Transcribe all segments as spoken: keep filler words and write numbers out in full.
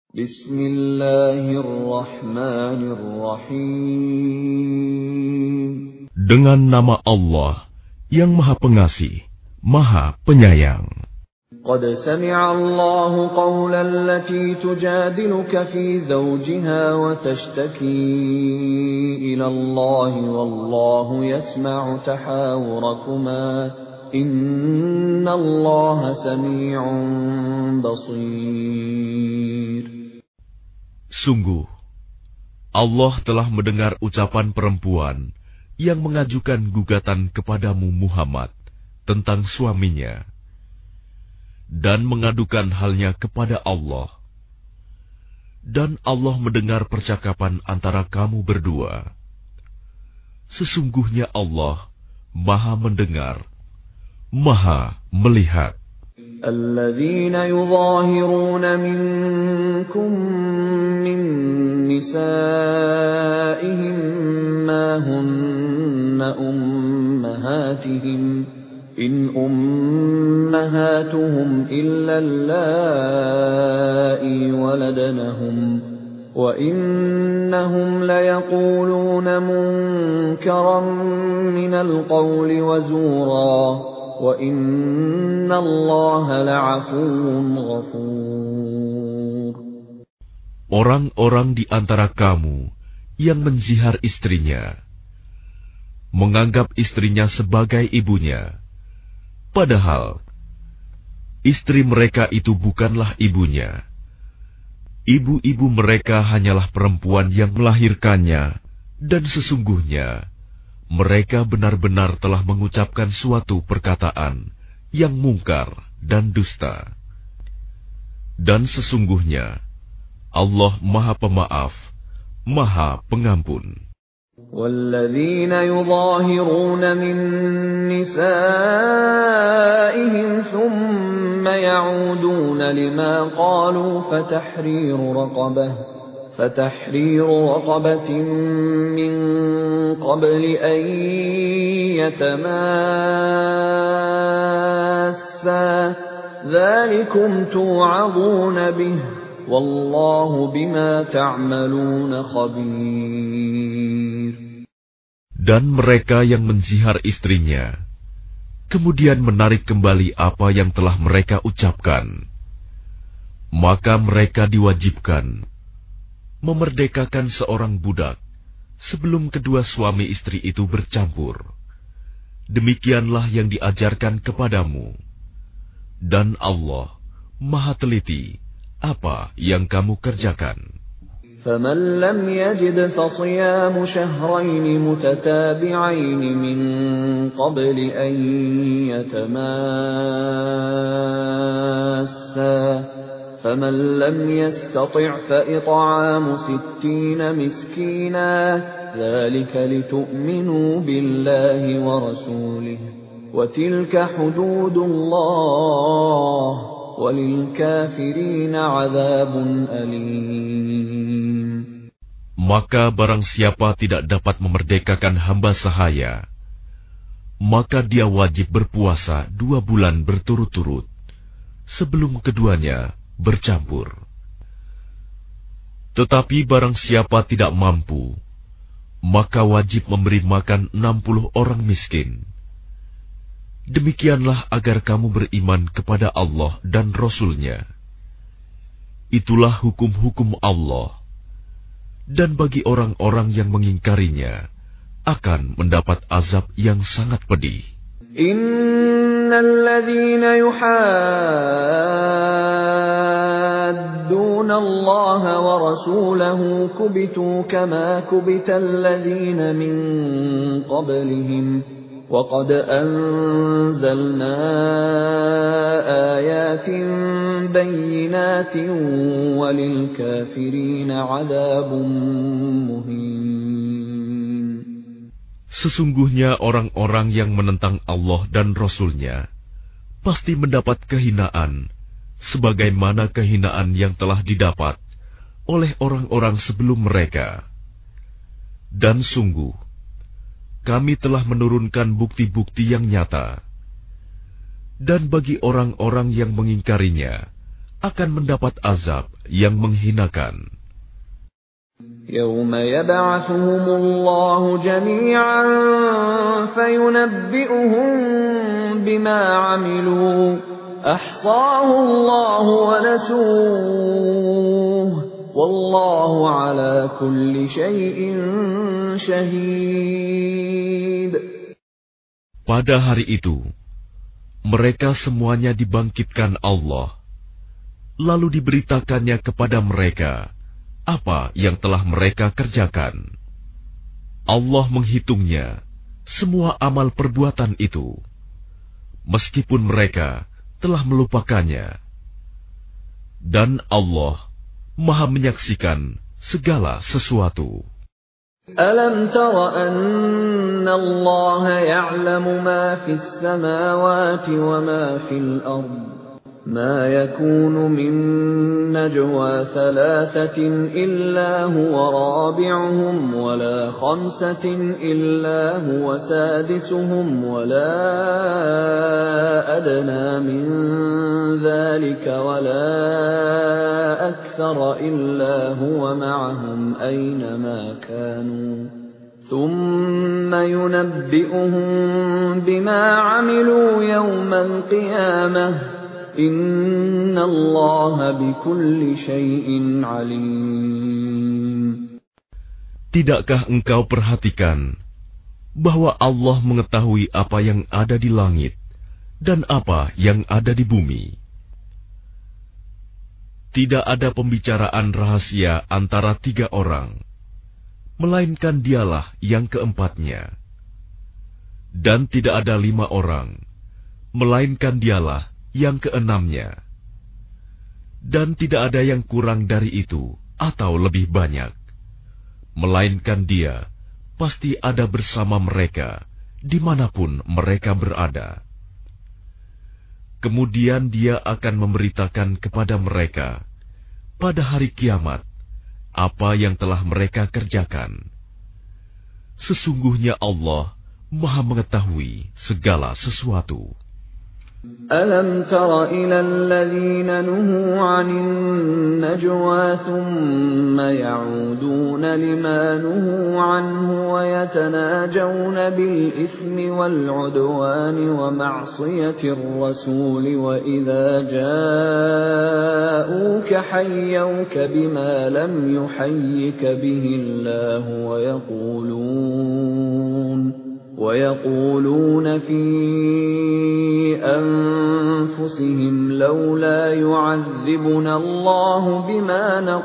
Bismillahirrahmanirrahim. Dengan nama Allah yang Maha Pengasih, Maha Penyayang. Qad sami'a Allahu qawla allati tujadiluka fi zawjiha wa tashtaki ila Allah wallahu yasma'u tahawurakuma inna Allah sami'un basir. Sungguh, Allah telah mendengar ucapan perempuan yang mengajukan gugatan kepadamu Muhammad tentang suaminya dan mengadukan halnya kepada Allah. Dan Allah mendengar percakapan antara kamu berdua. Sesungguhnya Allah Maha mendengar, Maha melihat. الذين يظاهرون منكم من نسائهم ما هن أمهاتهم إن أمهاتهم إلا اللائي ولدنهم وإنهم ليقولون منكرا من القول وزورا وَإِنَّ اللَّهَ لَعَفُوٌّ غَفُورٌ. Orang-orang di antara kamu yang menzihar istrinya, menganggap istrinya sebagai ibunya, padahal istri mereka itu bukanlah ibunya. Ibu-ibu mereka hanyalah perempuan yang melahirkannya, dan sesungguhnya mereka benar-benar telah mengucapkan suatu perkataan yang mungkar dan dusta. Dan sesungguhnya Allah Maha Pemaaf, Maha Pengampun. وَالَّذِينَ يُظَاهِرُونَ مِن نِّسَائِهِمْ ثُمَّ يَعُودُونَ لِمَا قَالُوا فَتَحْرِيرُ رَقَبَةٍ فتحرير رقبة من قبل أن يتماسا ذلكم توعظون به والله بما تعملون خبير. Dan mereka yang menzihar istrinya, kemudian menarik kembali apa yang telah mereka ucapkan, maka mereka diwajibkan memerdekakan seorang budak sebelum kedua suami istri itu bercampur. Demikianlah yang diajarkan kepadamu. Dan Allah Maha teliti apa yang kamu kerjakan. فَمَنْ لَمْ يَجِدْ فَصِيَامُ شَهْرَيْنِ مُتَتَابِعَيْنِ مِنْ قَبْلِ أَنْ يَتَمَاسَّا فَمَنْ لَمْ يَسْتَطِعْ فَإِطْعَامُ سِتِّينَ مِسْكِينًا ذَلِكَ لِتُؤْمِنُوا بِاللَّهِ وَرَسُولِهِ وَتِلْكَ حُدُودُ اللَّهِ وَلِلْكَافِرِينَ عَذَابٌ أَلِيمٌ. Maka barang siapa tidak dapat memerdekakan hamba sahaya, maka dia wajib berpuasa dua bulan berturut-turut sebelum keduanya bercampur. Tetapi barang siapa tidak mampu, maka wajib memberi makan enam puluh orang miskin. Demikianlah agar kamu beriman kepada Allah dan Rasul-Nya. Itulah hukum-hukum Allah. Dan bagi orang-orang yang mengingkarinya, akan mendapat azab yang sangat pedih. إن الذين يحادون الله ورسوله كبتوا كما كبت الذين من قبلهم وقد أنزلنا آيات بينات وللكافرين عذاب مهين. Sesungguhnya orang-orang yang menentang Allah dan Rasul-Nya pasti mendapat kehinaan, sebagaimana kehinaan yang telah didapat oleh orang-orang sebelum mereka. Dan sungguh, kami telah menurunkan bukti-bukti yang nyata. Dan bagi orang-orang yang mengingkarinya, akan mendapat azab yang menghinakan. يوم يبعثهم الله جميعا فينبئهم بما عملوا أحصاه الله ونسوه والله على كل شيء شهيد. Pada hari itu, mereka semuanya dibangkitkan Allah, lalu diberitakannya kepada mereka apa yang telah mereka kerjakan. Allah menghitungnya semua amal perbuatan itu, meskipun mereka telah melupakannya. Dan Allah Maha menyaksikan segala sesuatu. Alam tara anna Allah ya'lamu ma fis samawati wa ma fil ardh ما يكون من نجوى ثلاثة إلا هو رابعهم ولا خمسة إلا هو سادسهم ولا أدنى من ذلك ولا أكثر إلا هو معهم أينما كانوا ثم ينبئهم بما عملوا يوم القيامة Inna Allah bikulli syai'in alim. Tidakkah engkau perhatikan bahwa Allah mengetahui apa yang ada di langit dan apa yang ada di bumi? Tidak ada pembicaraan rahasia antara tiga orang, melainkan dialah yang keempatnya. Dan tidak ada lima orang, melainkan dialah yang keenamnya. Dan tidak ada yang kurang dari itu atau lebih banyak, melainkan Dia pasti ada bersama mereka dimanapun mereka berada. Kemudian Dia akan memberitakan kepada mereka pada hari kiamat apa yang telah mereka kerjakan. Sesungguhnya Allah Maha mengetahui segala sesuatu. ألم تر إلى الذين نهوا عن النجوى ثم يعودون لما نهوا عنه ويتناجون بالإثم والعدوان ومعصية الرسول وإذا جاءوك حيوك بما لم يحيك به الله ويقولون ويقولون في أنفسهم لولا يعذبنا الله بما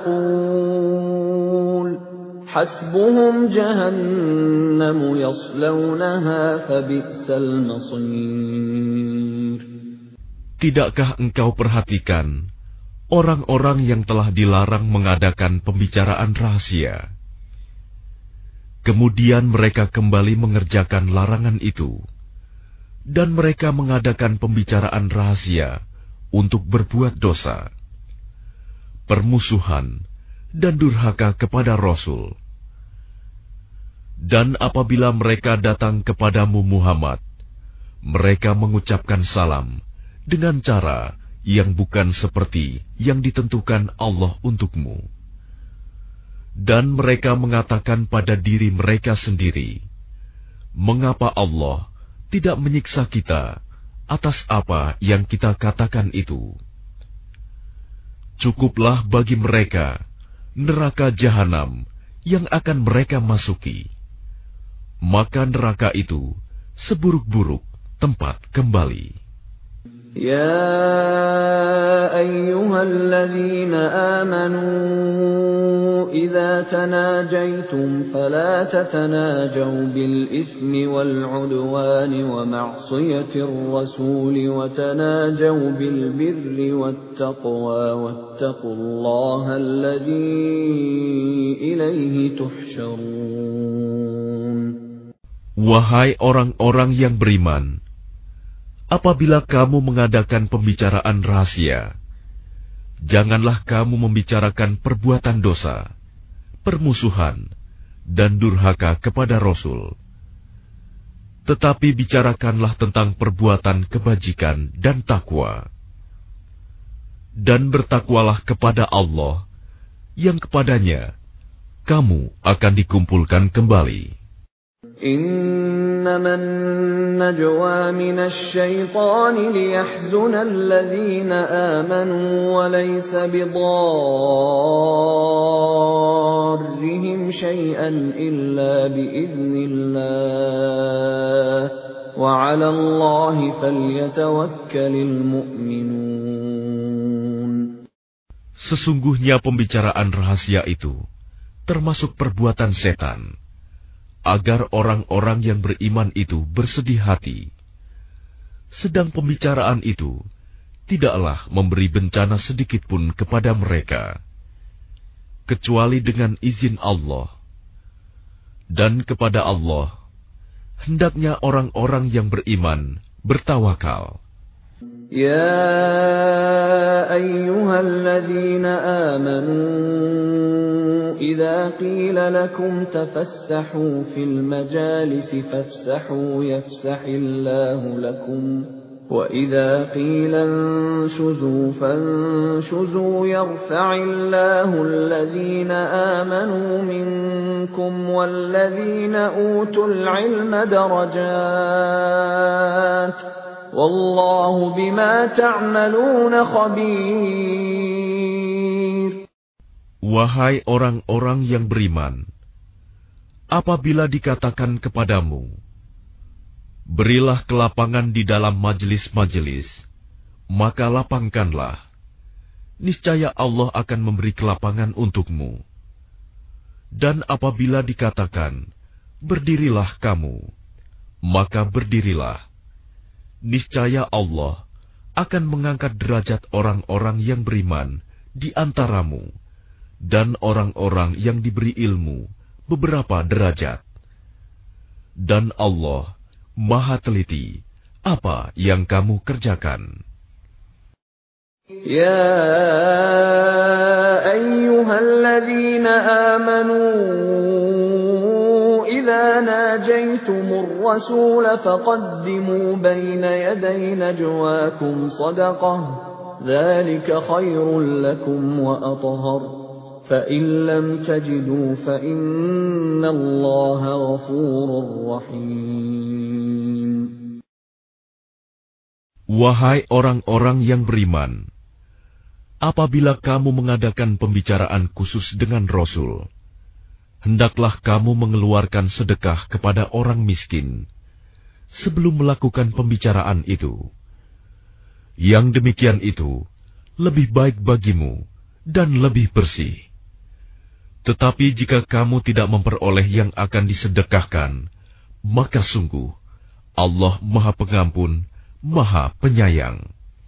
نقول حسبهم جهنم يصلونها فبئس المصير. Tidakkah engkau perhatikan orang-orang yang telah dilarang mengadakan pembicaraan rahasia? Kemudian mereka kembali mengerjakan larangan itu, dan mereka mengadakan pembicaraan rahasia untuk berbuat dosa, permusuhan, dan durhaka kepada Rasul. Dan apabila mereka datang kepadamu Muhammad, mereka mengucapkan salam dengan cara yang bukan seperti yang ditentukan Allah untukmu. Dan mereka mengatakan pada diri mereka sendiri, mengapa Allah tidak menyiksa kita atas apa yang kita katakan itu? Cukuplah bagi mereka neraka jahanam yang akan mereka masuki. Maka neraka itu seburuk-buruk tempat kembali. يا أيها الذين آمنوا إذا تناجيتم فلا تتناجوا بالإثم والعدوان ومعصية الرسول وتناجوا بالبر والتقوى واتقوا الله الذي إليه تحشرون. Wahai orang-orang yang beriman, apabila kamu mengadakan pembicaraan rahasia, janganlah kamu membicarakan perbuatan dosa, permusuhan, dan durhaka kepada Rasul. Tetapi bicarakanlah tentang perbuatan kebajikan dan takwa. Dan bertakwalah kepada Allah, yang kepadanya kamu akan dikumpulkan kembali. إنما النجوى من الشيطان ليحزن الذين آمنوا وليس بضارهم شيئا إلا بإذن الله وعلى الله فليتوكل المؤمنون. Sesungguhnya pembicaraan rahasia itu termasuk perbuatan setan, agar orang-orang yang beriman itu bersedih hati. Sedang pembicaraan itu tidaklah memberi bencana sedikitpun kepada mereka, kecuali dengan izin Allah. Dan kepada Allah hendaknya orang-orang yang beriman bertawakal. يا أيها الذين آمنوا إذا قيل لكم تفسحوا في المجالس فافسحوا يفسح الله لكم وإذا قيل انشزوا فانشزوا يرفع الله الذين آمنوا منكم والذين أوتوا العلم درجات Wallahu bima ta'maluna khabir. Wahai orang-orang yang beriman, apabila dikatakan kepadamu, berilah kelapangan di dalam majelis-majelis, maka lapangkanlah. Niscaya Allah akan memberi kelapangan untukmu. Dan apabila dikatakan, berdirilah kamu, maka berdirilah. Niscaya Allah akan mengangkat derajat orang-orang yang beriman di antaramu dan orang-orang yang diberi ilmu beberapa derajat. Dan Allah Maha teliti apa yang kamu kerjakan. Ya ayyuhalladzina amanu إذا ناجيتم الرسول فقدموا بين يدي نجواكم صدقة ذلك خير لكم وأطهر فإن لم تجدوا فإن الله غفور رحيم. Wahai orang-orang yang beriman, apabila kamu mengadakan pembicaraan khusus dengan Rasul, hendaklah kamu mengeluarkan sedekah kepada orang miskin sebelum melakukan pembicaraan itu. Yang demikian itu lebih baik bagimu dan lebih bersih. Tetapi jika kamu tidak memperoleh yang akan disedekahkan, maka sungguh Allah Maha Pengampun, Maha Penyayang.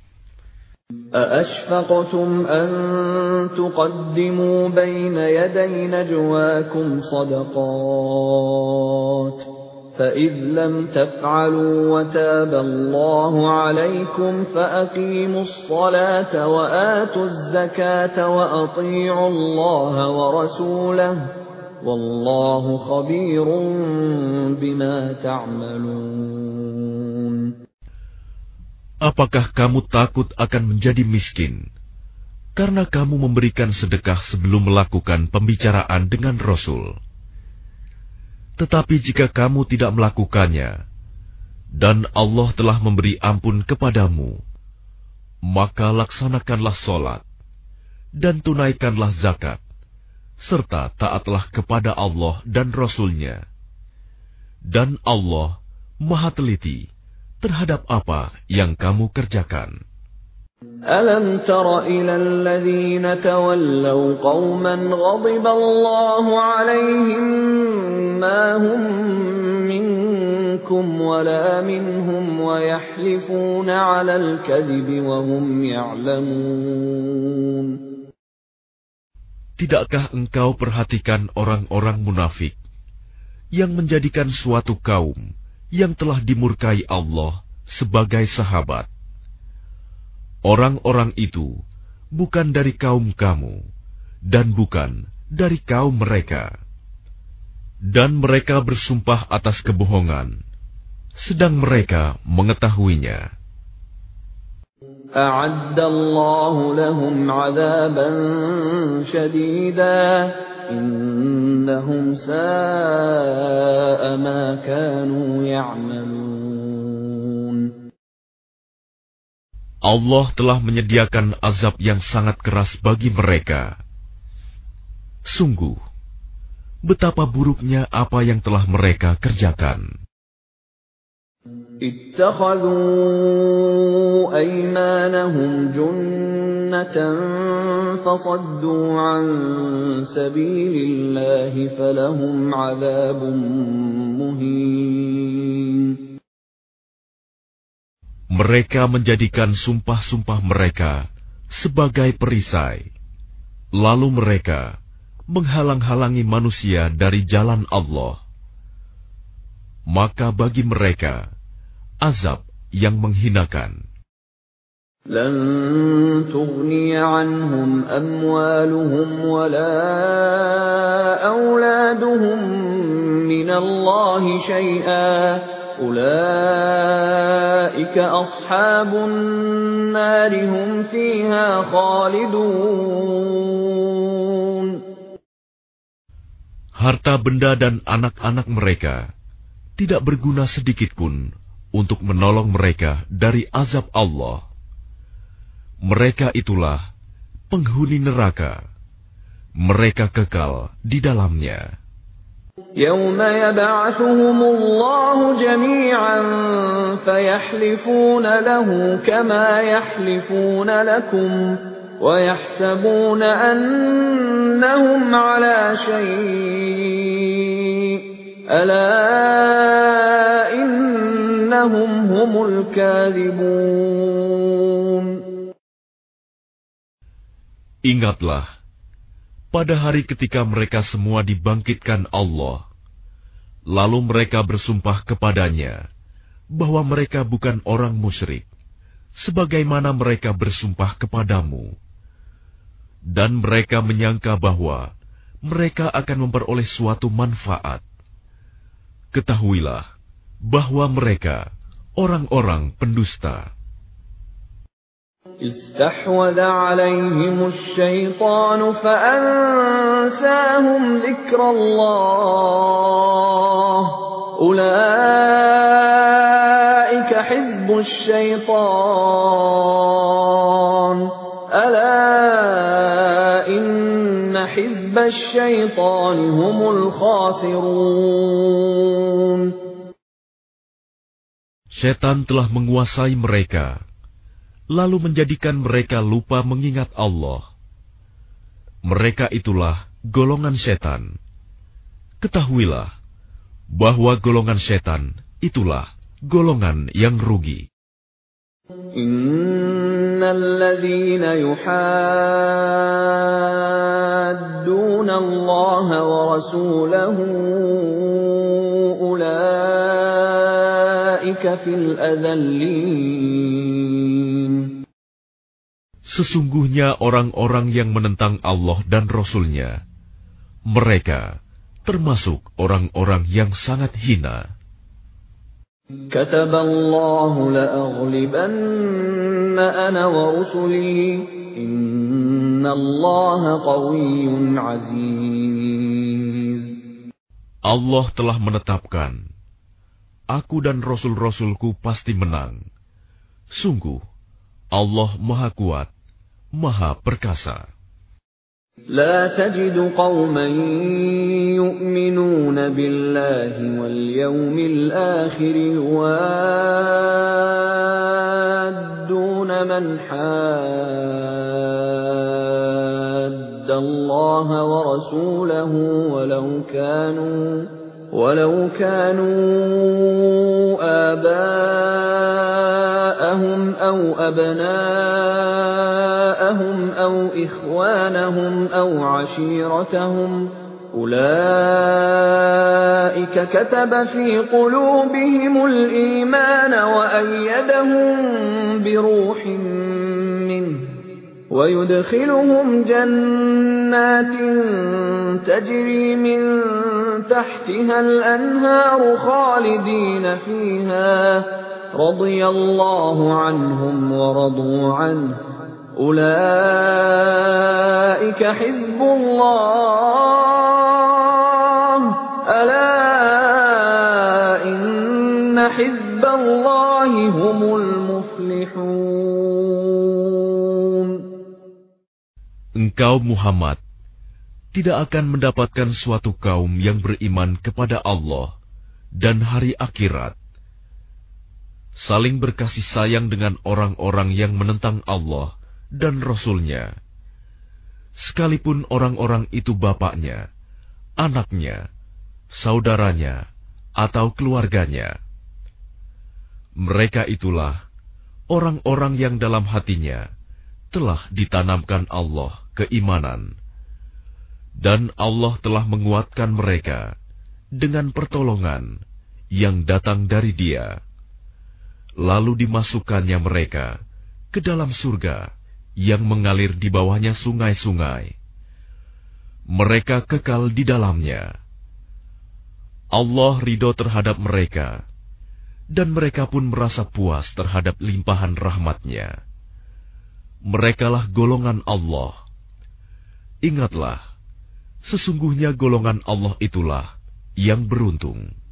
أَأَشْفَقْتُمْ أَن تُقَدِّمُوا بَيْنَ يَدَيْ نَجْوَاكُمْ صَدَقَاتٍ فَإِذْ لَمْ تَفْعَلُوا وَتَابَ اللَّهُ عَلَيْكُمْ فَأَقِيمُوا الصَّلَاةَ وَآتُوا الزَّكَاةَ وَأَطِيعُوا اللَّهَ وَرَسُولَهُ وَاللَّهُ خَبِيرٌ بِمَا تَعْمَلُونَ. Apakah kamu takut akan menjadi miskin karena kamu memberikan sedekah sebelum melakukan pembicaraan dengan Rasul? Tetapi jika kamu tidak melakukannya, dan Allah telah memberi ampun kepadamu, maka laksanakanlah sholat, dan tunaikanlah zakat, serta taatlah kepada Allah dan Rasul-Nya. Dan Allah Maha teliti terhadap apa yang kamu kerjakan. أَلَمْ تَرَ إِلَى الَّذِينَ تَوَلَّوْا قَوْمًا غَضِبَ اللَّهُ عَلَيْهِمْ مَا هُمْ مِنكُمْ وَلَا مِنْهُمْ وَيَحْلِفُونَ عَلَى الْكَذِبِ وَهُمْ يَعْلَمُونَ. Tidakkah engkau perhatikan orang-orang munafik yang menjadikan suatu kaum yang telah dimurkai Allah sebagai sahabat? Orang-orang itu bukan dari kaum kamu, dan bukan dari kaum mereka. Dan mereka bersumpah atas kebohongan, sedang mereka mengetahuinya. أعد الله لهم عذابا شديدا إنهم ساء ما كانوا يعملون. Allah telah menyediakan azab yang sangat keras bagi mereka. Sungguh, betapa buruknya apa yang telah mereka kerjakan. اتخذوا أيمانهم جنة فصدوا عن سبيل الله فلهم عذاب مهين. Mereka menjadikan sumpah-sumpah mereka sebagai perisai, lalu mereka menghalang-halangi manusia dari jalan Allah. Maka bagi mereka azab yang menghinakan. لن تغني عنهم أموالهم ولا أولادهم من الله شيئا أولئك أصحاب النار هم فيها خالدون. Harta benda dan anak-anak mereka tidak berguna sedikitpun untuk menolong mereka dari azab Allah. Mereka itulah penghuni neraka. Mereka kekal di dalamnya. يَوْمَ يَبْعَثُهُمُ اللَّهُ جَمِيعًا فَيَحْلِفُونَ لَهُ كَمَا يَحْلِفُونَ لَكُمْ وَيَحْسَبُونَ أَنَّهُمْ عَلَى شَيْءٍ أَلَا إِنَّهُمْ هُمُ الْكَاذِبُونَ. Ingatlah, pada hari ketika mereka semua dibangkitkan Allah, lalu mereka bersumpah kepadanya bahwa mereka bukan orang musyrik, sebagaimana mereka bersumpah kepadamu. Dan mereka menyangka bahwa mereka akan memperoleh suatu manfaat. Ketahuilah bahwa mereka orang-orang pendusta. استحوذ عليهم الشيطان فأنساهم ذكر الله أولئك حزب الشيطان ألا إن حزب الشيطان هم الخاسرون. Setan telah menguasai mereka, lalu menjadikan mereka lupa mengingat Allah. Mereka itulah golongan setan. Ketahuilah bahwa golongan setan itulah golongan yang rugi. Innal ladzina yuhadduna Allah wa rasulahu ulaika fil adzallin. Sesungguhnya orang-orang yang menentang Allah dan Rasul-Nya, mereka termasuk orang-orang yang sangat hina. Kataballahu la'aghlibanna ana wa rusuli innallaha qawiyyun aziz. Allah telah menetapkan, aku dan Rasul-Rasulku pasti menang. Sungguh, Allah Maha Kuat, Maha Perkasa. لا تجد قوما يؤمنون بالله واليوم الآخر يوادون من حاد الله ورسوله ولو كانوا ولو كانوا آباءهم أو أبناءهم أو إخوانهم أو عشيرتهم أولئك كتب في قلوبهم الإيمان وأيدهم بروح منه ويدخلهم جنات تجري من تحتها الأنهار خالدين فيها radhiyallahu anhum wa radu anhu. Ulaika hizbullah. Ala inna hizballahi humul muflihun. Engkau Muhammad tidak akan mendapatkan suatu kaum yang beriman kepada Allah dan hari akhirat, saling berkasih sayang dengan orang-orang yang menentang Allah dan Rasul-Nya, sekalipun orang-orang itu bapaknya, anaknya, saudaranya, atau keluarganya. Mereka itulah orang-orang yang dalam hatinya telah ditanamkan Allah keimanan, dan Allah telah menguatkan mereka dengan pertolongan yang datang dari Dia. Lalu dimasukkannya mereka ke dalam surga yang mengalir di bawahnya sungai-sungai. Mereka kekal di dalamnya. Allah ridho terhadap mereka, dan mereka pun merasa puas terhadap limpahan rahmat-Nya. Merekalah golongan Allah. Ingatlah, sesungguhnya golongan Allah itulah yang beruntung.